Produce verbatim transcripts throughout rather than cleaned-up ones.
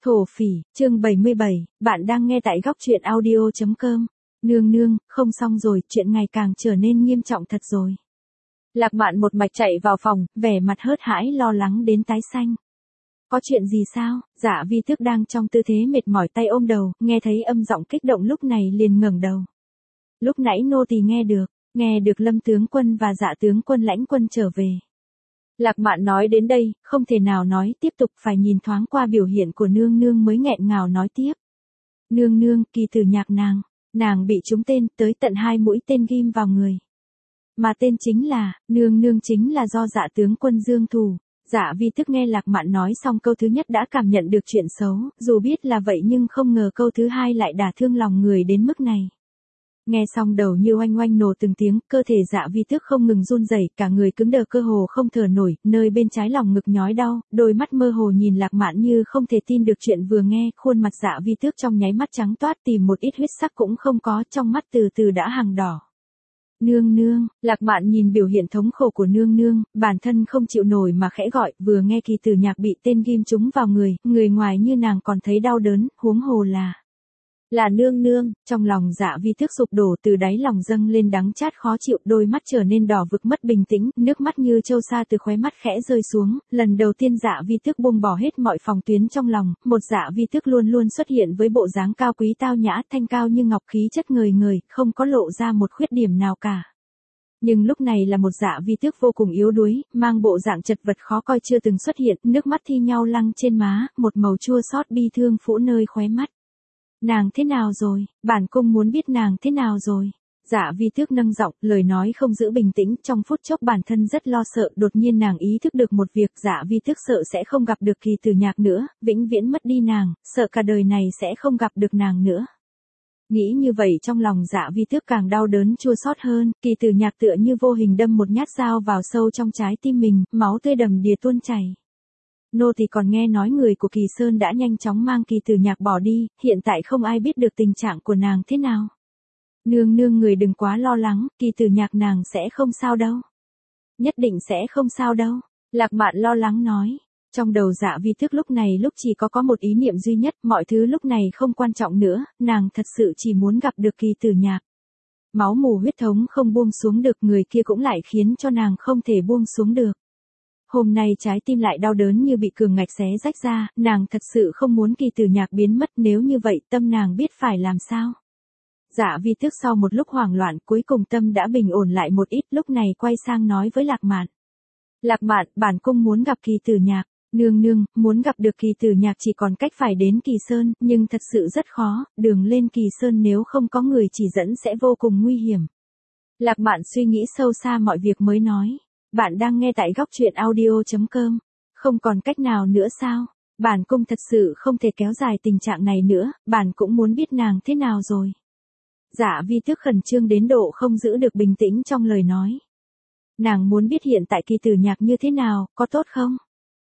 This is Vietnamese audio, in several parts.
Thổ phỉ, chương bảy mươi bảy, bạn đang nghe tại góc truyện audio chấm com. Nương nương, không xong rồi, chuyện ngày càng trở nên nghiêm trọng thật rồi. Lạc Mạn một mạch chạy vào phòng, vẻ mặt hớt hãi lo lắng đến tái xanh. Có chuyện gì sao? Dạ Vi Tước đang trong tư thế mệt mỏi tay ôm đầu, nghe thấy âm giọng kích động lúc này liền ngẩng đầu. Lúc nãy nô tỳ nghe được, nghe được Lâm tướng quân và Dạ tướng quân lãnh quân trở về. Lạc Mạn nói đến đây, không thể nào nói tiếp tục, phải nhìn thoáng qua biểu hiện của nương nương mới nghẹn ngào nói tiếp. Nương nương, Kỳ Tử Nhạc nàng, nàng bị trúng tên, tới tận hai mũi tên ghim vào người. Mà tên chính là, nương nương chính là do Dạ tướng quân Dương thủ. Dạ Vi Tước nghe Lạc Mạn nói xong câu thứ nhất đã cảm nhận được chuyện xấu, dù biết là vậy nhưng không ngờ câu thứ hai lại đả thương lòng người đến mức này. Nghe xong đầu như oanh oanh nổ từng tiếng, cơ thể Dạ Vi Tước không ngừng run rẩy, cả người cứng đờ cơ hồ không thở nổi, nơi bên trái lòng ngực nhói đau, đôi mắt mơ hồ nhìn Lạc Mạn như không thể tin được chuyện vừa nghe, khuôn mặt Dạ Vi Tước trong nháy mắt trắng toát, tìm một ít huyết sắc cũng không có, trong mắt từ từ đã hằng đỏ. Nương nương, Lạc Mạn nhìn biểu hiện thống khổ của nương nương, bản thân không chịu nổi mà khẽ gọi, vừa nghe Kỳ Tử Nhạc bị tên ghim trúng vào người, người ngoài như nàng còn thấy đau đớn, huống hồ là Là nương nương, trong lòng Dạ Vi Tước sụp đổ, từ đáy lòng dâng lên đắng chát khó chịu, đôi mắt trở nên đỏ vực mất bình tĩnh, nước mắt như châu sa từ khóe mắt khẽ rơi xuống, lần đầu tiên Dạ Vi Tước buông bỏ hết mọi phòng tuyến trong lòng, một Dạ Vi Tước luôn luôn xuất hiện với bộ dáng cao quý tao nhã, thanh cao như ngọc, khí chất ngời ngời, không có lộ ra một khuyết điểm nào cả. Nhưng lúc này là một Dạ Vi Tước vô cùng yếu đuối, mang bộ dạng chật vật khó coi chưa từng xuất hiện, nước mắt thi nhau lăng trên má, một màu chua xót bi thương phủ nơi khóe mắt. Nàng thế nào rồi? Bản cung muốn biết nàng thế nào rồi? Dạ Vi Tước nâng giọng, lời nói không giữ bình tĩnh, trong phút chốc bản thân rất lo sợ, đột nhiên nàng ý thức được một việc, Dạ Vi Tước sợ sẽ không gặp được Kỳ Tử Nhạc nữa, vĩnh viễn mất đi nàng, sợ cả đời này sẽ không gặp được nàng nữa. Nghĩ như vậy trong lòng Dạ Vi Tước càng đau đớn chua xót hơn, Kỳ Tử Nhạc tựa như vô hình đâm một nhát dao vào sâu trong trái tim mình, máu tươi đầm đìa tuôn chảy. Nô thì còn nghe nói người của Kỳ Sơn đã nhanh chóng mang Kỳ Tử Nhạc bỏ đi, hiện tại không ai biết được tình trạng của nàng thế nào. Nương nương người đừng quá lo lắng, Kỳ Tử Nhạc nàng sẽ không sao đâu. Nhất định sẽ không sao đâu, Lạc Mạn lo lắng nói. Trong đầu Dạ Vi Tước lúc này lúc chỉ có có một ý niệm duy nhất, mọi thứ lúc này không quan trọng nữa, nàng thật sự chỉ muốn gặp được Kỳ Tử Nhạc. Máu mù huyết thống không buông xuống được, người kia cũng lại khiến cho nàng không thể buông xuống được. Hôm nay trái tim lại đau đớn như bị cường ngạch xé rách ra, nàng thật sự không muốn Kỳ Tử Nhạc biến mất, nếu như vậy tâm nàng biết phải làm sao. Dạ Vi Tước sau một lúc hoảng loạn cuối cùng tâm đã bình ổn lại một ít, lúc này quay sang nói với Lạc Mạn. Lạc Mạn, bản cung muốn gặp Kỳ Tử Nhạc. Nương nương, muốn gặp được Kỳ Tử Nhạc chỉ còn cách phải đến Kỳ Sơn, nhưng thật sự rất khó, đường lên Kỳ Sơn nếu không có người chỉ dẫn sẽ vô cùng nguy hiểm. Lạc Mạn suy nghĩ sâu xa mọi việc mới nói. Bạn đang nghe tại góc truyện audio chấm com. Không còn cách nào nữa sao? Bản cung thật sự không thể kéo dài tình trạng này nữa, bản cũng muốn biết nàng thế nào rồi. Dạ Vi Tước khẩn trương đến độ không giữ được bình tĩnh trong lời nói. Nàng muốn biết hiện tại Kỳ Tử Nhạc như thế nào, có tốt không?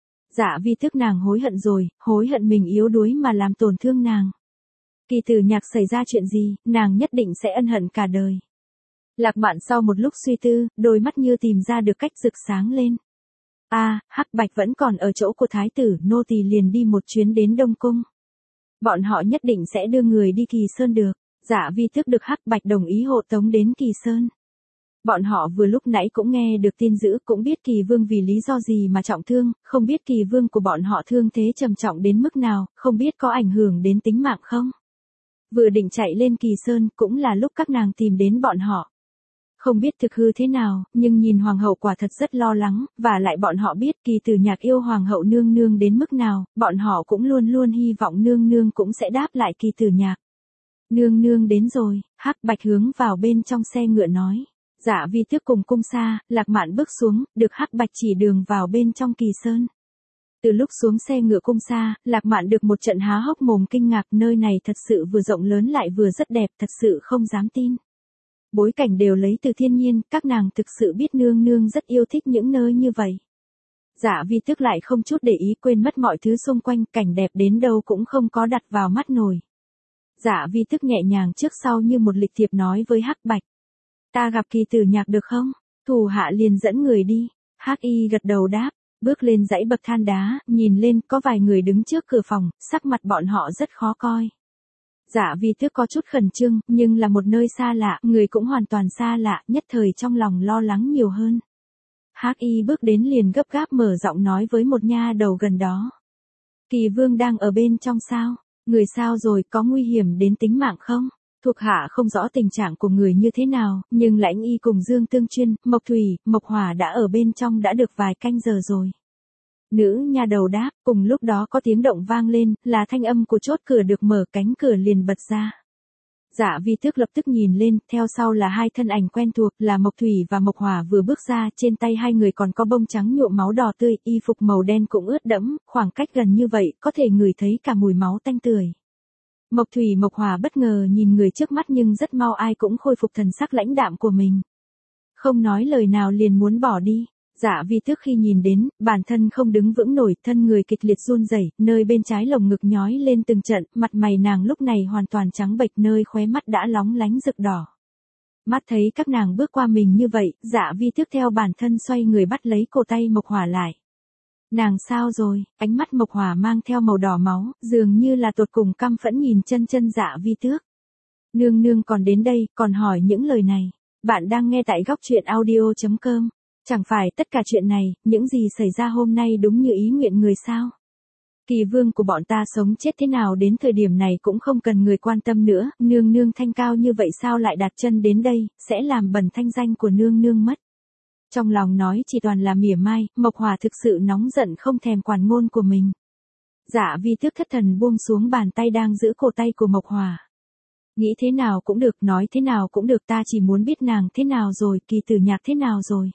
Dạ Vi Tước nàng hối hận rồi, hối hận mình yếu đuối mà làm tổn thương nàng. Kỳ Tử Nhạc xảy ra chuyện gì, nàng nhất định sẽ ân hận cả đời. Lạc Mạn sau một lúc suy tư, đôi mắt như tìm ra được cách rực sáng lên. A, à, Hắc Bạch vẫn còn ở chỗ của thái tử, nô tỳ liền đi một chuyến đến Đông Cung. Bọn họ nhất định sẽ đưa người đi Kỳ Sơn được. Dạ Vi Tước được Hắc Bạch đồng ý hộ tống đến Kỳ Sơn. Bọn họ vừa lúc nãy cũng nghe được tin dữ, cũng biết Kỳ Vương vì lý do gì mà trọng thương, không biết Kỳ Vương của bọn họ thương thế trầm trọng đến mức nào, không biết có ảnh hưởng đến tính mạng không. Vừa định chạy lên Kỳ Sơn, cũng là lúc các nàng tìm đến bọn họ. Không biết thực hư thế nào, nhưng nhìn hoàng hậu quả thật rất lo lắng, và lại bọn họ biết Kỳ Tử Nhạc yêu hoàng hậu nương nương đến mức nào, bọn họ cũng luôn luôn hy vọng nương nương cũng sẽ đáp lại Kỳ Tử Nhạc. Nương nương đến rồi, Hắc Bạch hướng vào bên trong xe ngựa nói. Dạ Vi Tước cùng cung xa, Lạc Mạn bước xuống, được Hắc Bạch chỉ đường vào bên trong Kỳ Sơn. Từ lúc xuống xe ngựa cung xa, Lạc Mạn được một trận há hốc mồm kinh ngạc, nơi này thật sự vừa rộng lớn lại vừa rất đẹp, thật sự không dám tin. Bối cảnh đều lấy từ thiên nhiên, các nàng thực sự biết nương nương rất yêu thích những nơi như vậy. Dạ Vi Tước lại không chút để ý, quên mất mọi thứ xung quanh, cảnh đẹp đến đâu cũng không có đặt vào mắt nổi. Dạ Vi Tước nhẹ nhàng trước sau như một lịch thiệp nói với Hắc Bạch. Ta gặp Kỳ Tử Nhạc được không? Thủ hạ liền dẫn người đi. Hắc Y gật đầu đáp. Bước lên dãy bậc thang đá, nhìn lên có vài người đứng trước cửa phòng, sắc mặt bọn họ rất khó coi. Dạ Vi Tước có chút khẩn trương, nhưng là một nơi xa lạ, người cũng hoàn toàn xa lạ, nhất thời trong lòng lo lắng nhiều hơn. Hắc Y bước đến liền gấp gáp mở giọng nói với một nha đầu gần đó. Kỳ Vương đang ở bên trong sao? Người sao rồi, có nguy hiểm đến tính mạng không? Thuộc hạ không rõ tình trạng của người như thế nào, nhưng Lãnh Y cùng Dương Tương Chuyên, Mộc Thủy, Mộc Hỏa đã ở bên trong đã được vài canh giờ rồi. Nữ nha đầu đáp, cùng lúc đó có tiếng động vang lên, là thanh âm của chốt cửa được mở, cánh cửa liền bật ra. Dạ Vi Tước lập tức nhìn lên, theo sau là hai thân ảnh quen thuộc, là Mộc Thủy và Mộc Hỏa vừa bước ra, trên tay hai người còn có bông trắng nhuộm máu đỏ tươi, y phục màu đen cũng ướt đẫm, khoảng cách gần như vậy, có thể ngửi thấy cả mùi máu tanh tưởi. Mộc Thủy Mộc Hỏa bất ngờ nhìn người trước mắt nhưng rất mau ai cũng khôi phục thần sắc lãnh đạm của mình. Không nói lời nào liền muốn bỏ đi. Dạ Vi Tước khi nhìn đến, bản thân không đứng vững nổi, thân người kịch liệt run rẩy, nơi bên trái lồng ngực nhói lên từng trận, mặt mày nàng lúc này hoàn toàn trắng bệch, nơi khóe mắt đã lóng lánh rực đỏ. Mắt thấy các nàng bước qua mình như vậy, Dạ Vi Tước theo bản thân xoay người bắt lấy cổ tay Mộc Hỏa lại. Nàng sao rồi? Ánh mắt Mộc Hỏa mang theo màu đỏ máu, dường như là tột cùng căm phẫn nhìn chân chân Dạ Vi Tước. Nương nương còn đến đây, còn hỏi những lời này. Bạn đang nghe tại góc truyện audio chấm com. Chẳng phải tất cả chuyện này, những gì xảy ra hôm nay đúng như ý nguyện người sao? Kỳ Vương của bọn ta sống chết thế nào đến thời điểm này cũng không cần người quan tâm nữa, nương nương thanh cao như vậy sao lại đặt chân đến đây, sẽ làm bẩn thanh danh của nương nương mất. Trong lòng nói chỉ toàn là mỉa mai, Mộc Hỏa thực sự nóng giận không thèm quản ngôn của mình. Dạ Vi Tước thất thần buông xuống bàn tay đang giữ cổ tay của Mộc Hỏa. Nghĩ thế nào cũng được, nói thế nào cũng được, ta chỉ muốn biết nàng thế nào rồi, Kỳ Tử Nhạc thế nào rồi.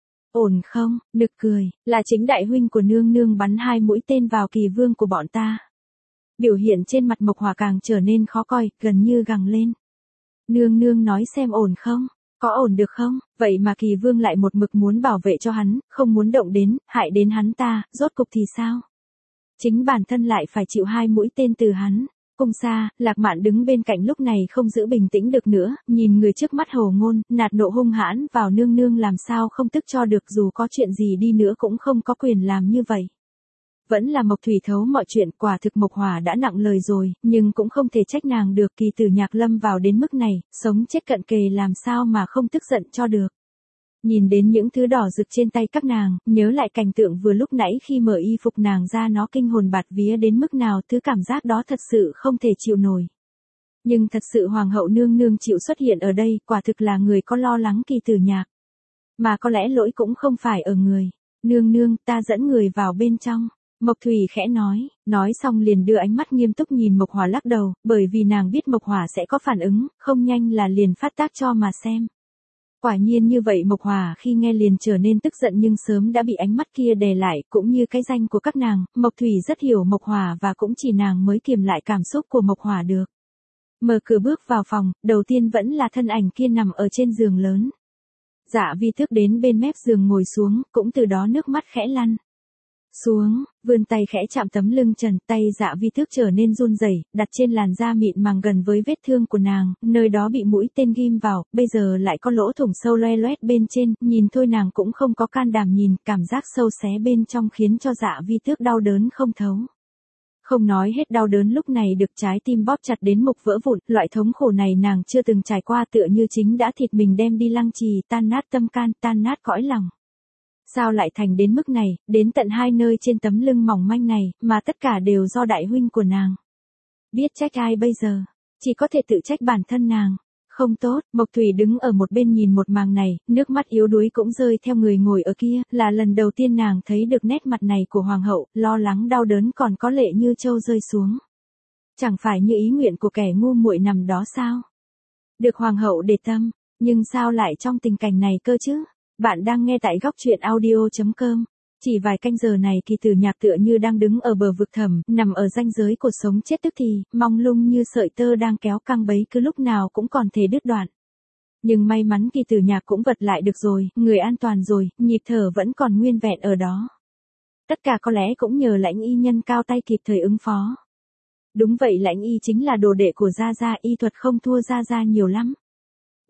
Ổn không? Nực cười, là chính đại huynh của nương nương bắn hai mũi tên vào Kỳ Vương của bọn ta. Biểu hiện trên mặt Mộc Hỏa càng trở nên khó coi, gần như gằn lên. Nương nương nói xem ổn không? Có ổn được không? Vậy mà Kỳ Vương lại một mực muốn bảo vệ cho hắn, không muốn động đến, hại đến hắn ta, rốt cục thì sao? Chính bản thân lại phải chịu hai mũi tên từ hắn. Cung xa, Lạc Mạn đứng bên cạnh lúc này không giữ bình tĩnh được nữa, nhìn người trước mắt hồ ngôn, nạt nộ hung hãn vào nương nương làm sao không tức cho được, dù có chuyện gì đi nữa cũng không có quyền làm như vậy. Vẫn là Mộc Thủy thấu mọi chuyện, quả thực Mộc Hỏa đã nặng lời rồi, nhưng cũng không thể trách nàng được, Kỳ Tử Nhạc lâm vào đến mức này, sống chết cận kề làm sao mà không tức giận cho được. Nhìn đến những thứ đỏ rực trên tay các nàng, nhớ lại cảnh tượng vừa lúc nãy khi mở y phục nàng ra, nó kinh hồn bạt vía đến mức nào, thứ cảm giác đó thật sự không thể chịu nổi. Nhưng thật sự Hoàng hậu nương nương chịu xuất hiện ở đây, quả thực là người có lo lắng Kỳ Tử Nhạc. Mà có lẽ lỗi cũng không phải ở người. Nương nương, ta dẫn người vào bên trong. Mộc Thủy khẽ nói, nói xong liền đưa ánh mắt nghiêm túc nhìn Mộc Hỏa lắc đầu, bởi vì nàng biết Mộc Hỏa sẽ có phản ứng, không nhanh là liền phát tác cho mà xem. Quả nhiên như vậy, Mộc Hỏa khi nghe liền trở nên tức giận nhưng sớm đã bị ánh mắt kia đè lại, cũng như cái danh của các nàng, Mộc Thủy rất hiểu Mộc Hỏa và cũng chỉ nàng mới kiềm lại cảm xúc của Mộc Hỏa được. Mở cửa bước vào phòng, đầu tiên vẫn là thân ảnh kia nằm ở trên giường lớn. Dạ Vi Tước đến bên mép giường ngồi xuống, cũng từ đó nước mắt khẽ lăn xuống, vươn tay khẽ chạm tấm lưng trần, tay Dạ Vi Tước trở nên run rẩy, đặt trên làn da mịn màng gần với vết thương của nàng, nơi đó bị mũi tên ghim vào, bây giờ lại có lỗ thủng sâu loe loét bên trên, nhìn thôi nàng cũng không có can đảm nhìn, cảm giác sâu xé bên trong khiến cho Dạ Vi Tước đau đớn không thấu. Không nói hết đau đớn lúc này được trái tim bóp chặt đến mục vỡ vụn, loại thống khổ này nàng chưa từng trải qua, tựa như chính đã thịt mình đem đi lăng trì, tan nát tâm can, tan nát cõi lòng. Sao lại thành đến mức này, đến tận hai nơi trên tấm lưng mỏng manh này, mà tất cả đều do đại huynh của nàng. Biết trách ai bây giờ? Chỉ có thể tự trách bản thân nàng. Không tốt, Mộc Thủy đứng ở một bên nhìn một màn này, nước mắt yếu đuối cũng rơi theo người ngồi ở kia, là lần đầu tiên nàng thấy được nét mặt này của Hoàng hậu, lo lắng đau đớn còn có lệ như trâu rơi xuống. Chẳng phải như ý nguyện của kẻ ngu muội nằm đó sao? Được Hoàng hậu để tâm, nhưng sao lại trong tình cảnh này cơ chứ? Bạn đang nghe tại góc truyện audio chấm com. Chỉ vài canh giờ này Kỳ Tử Nhạc tựa như đang đứng ở bờ vực thẳm, nằm ở ranh giới của sống chết tức thì, mong lung như sợi tơ đang kéo căng bấy, cứ lúc nào cũng còn thể đứt đoạn. Nhưng may mắn Kỳ Tử Nhạc cũng vật lại được rồi, người an toàn rồi, nhịp thở vẫn còn nguyên vẹn ở đó. Tất cả có lẽ cũng nhờ Lãnh Y nhân cao tay kịp thời ứng phó. Đúng vậy, Lãnh Y chính là đồ đệ của Gia Gia, y thuật không thua Gia Gia nhiều lắm.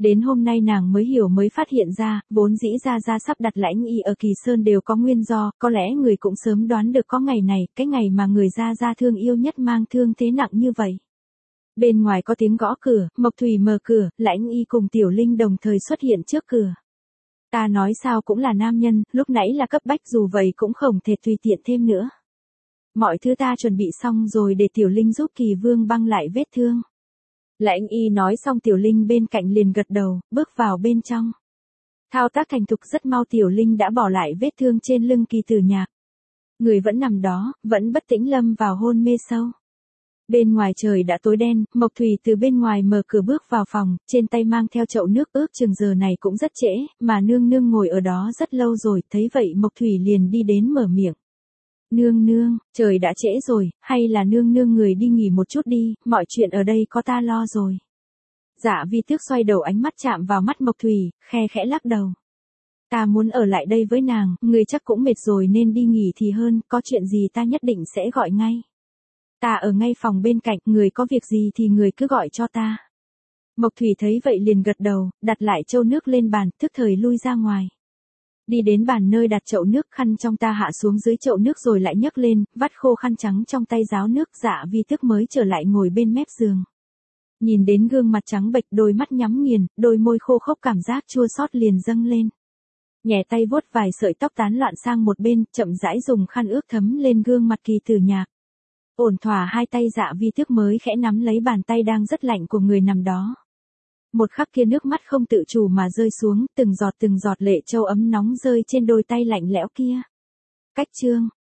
Đến hôm nay nàng mới hiểu mới phát hiện ra, vốn dĩ Gia Gia sắp đặt Lãnh Y ở Kỳ Sơn đều có nguyên do, có lẽ người cũng sớm đoán được có ngày này, cái ngày mà người Gia Gia thương yêu nhất mang thương thế nặng như vậy. Bên ngoài có tiếng gõ cửa, Mộc Thủy mở cửa, Lãnh Y cùng Tiểu Linh đồng thời xuất hiện trước cửa. Ta nói sao cũng là nam nhân, lúc nãy là cấp bách dù vậy cũng không thể tùy tiện thêm nữa. Mọi thứ ta chuẩn bị xong rồi để Tiểu Linh giúp Kỳ Vương băng lại vết thương. Lãnh Y nói xong Tiểu Linh bên cạnh liền gật đầu, bước vào bên trong. Thao tác thành thục rất mau Tiểu Linh đã bỏ lại vết thương trên lưng Kỳ Tử Nhạc. Người vẫn nằm đó, vẫn bất tĩnh lâm vào hôn mê sâu. Bên ngoài trời đã tối đen, Mộc Thủy từ bên ngoài mở cửa bước vào phòng, trên tay mang theo chậu nước ước chừng giờ này cũng rất trễ, mà nương nương ngồi ở đó rất lâu rồi, thấy vậy Mộc Thủy liền đi đến mở miệng. Nương nương, trời đã trễ rồi, hay là nương nương người đi nghỉ một chút đi, mọi chuyện ở đây có ta lo rồi. Dạ Vi Tước xoay đầu ánh mắt chạm vào mắt Mộc Thủy, khe khẽ lắc đầu. Ta muốn ở lại đây với nàng, người chắc cũng mệt rồi nên đi nghỉ thì hơn, có chuyện gì ta nhất định sẽ gọi ngay. Ta ở ngay phòng bên cạnh, người có việc gì thì người cứ gọi cho ta. Mộc Thủy thấy vậy liền gật đầu, đặt lại chậu nước lên bàn, thức thời lui ra ngoài. Đi đến bàn nơi đặt chậu nước, khăn trong ta hạ xuống dưới chậu nước rồi lại nhấc lên, vắt khô khăn trắng trong tay ráo nước. Dạ Vi Tước mới trở lại ngồi bên mép giường. Nhìn đến gương mặt trắng bệch, đôi mắt nhắm nghiền, đôi môi khô khốc, cảm giác chua xót liền dâng lên. Nhẹ tay vuốt vài sợi tóc tán loạn sang một bên, chậm rãi dùng khăn ướt thấm lên gương mặt Kỳ Tử Nhạc. Ổn thỏa hai tay Dạ Vi Tước mới khẽ nắm lấy bàn tay đang rất lạnh của người nằm đó. Một khắc kia nước mắt không tự chủ mà rơi xuống, từng giọt từng giọt lệ châu ấm nóng rơi trên đôi tay lạnh lẽo kia. Cách chương